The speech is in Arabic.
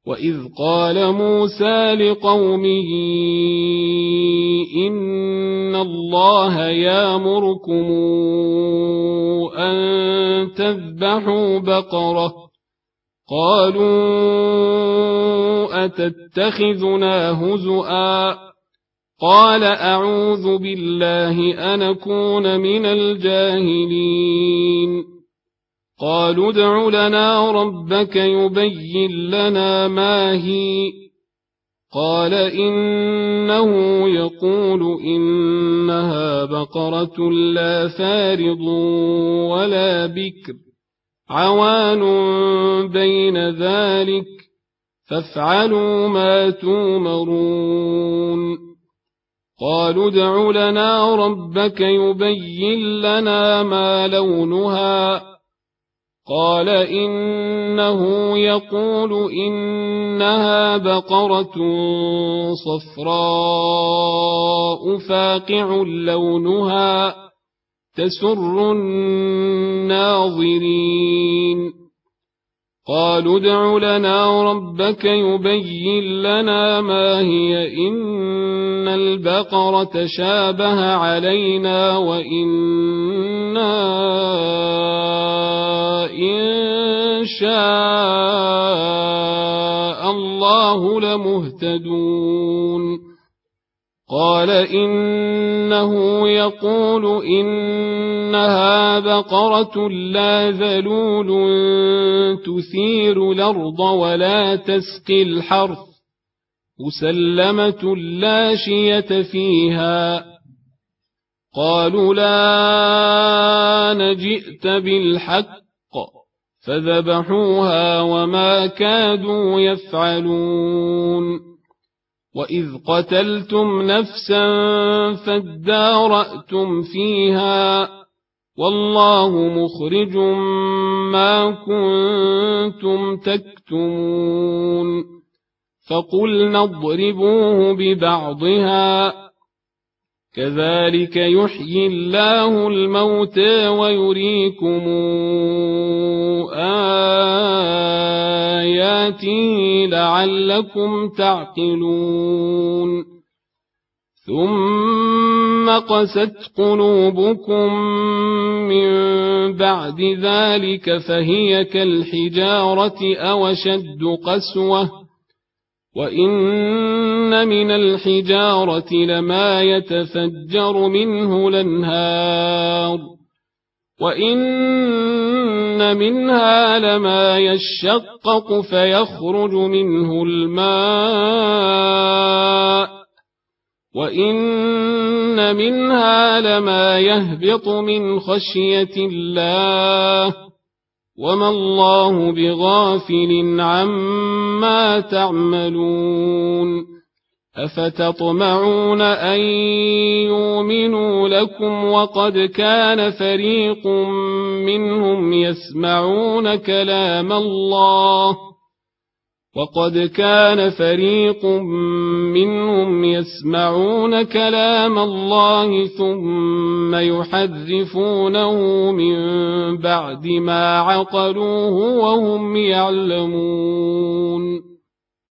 وإذ قال موسى لقومه إن الله يأمركم أن تذبحوا بقرة قالوا أتتخذنا هزؤا قال أعوذ بالله أن أكون من الجاهلين قالوا ادع لنا ربك يبين لنا ما هي قال إنه يقول إنها بقرة لا فارض ولا بكر عوان بين ذلك فافعلوا ما تومرون قالوا ادع لنا ربك يبين لنا ما لونها قال إنه يقول إنها بقرة صفراء فاقع لونها تسر الناظرين قالوا ادع لنا ربك يبين لنا ما هي إن البقرة شابه علينا وإنا إن شاء الله لمهتدون قال إنه يقول إنها بقرة لا ذلول تثير الأرض ولا تسقي الحرث مسلمة لا شية فيها قالوا لا نجئت بالحق فذبحوها وما كادوا يفعلون وإذ قتلتم نفسا فادارأتم فيها والله مخرج ما كنتم تكتمون فقلنا اضربوه ببعضها كذلك يحيي الله الموتى ويريكم آياته لعلكم تعقلون ثم قست قلوبكم من بعد ذلك فهي كالحجارة أو أشد قسوة وإن من الحجارة لما يتفجر منه الأنهار وإن منها لما يشقق فيخرج منه الماء وإن منها لما يهبط من خشية الله وما الله بغافل عما تعملون أفتطمعون أن يؤمنوا لكم وقد كان فريق منهم يسمعون كلام الله ثم يحرفونه من بعد ما عقلوه وهم يعلمون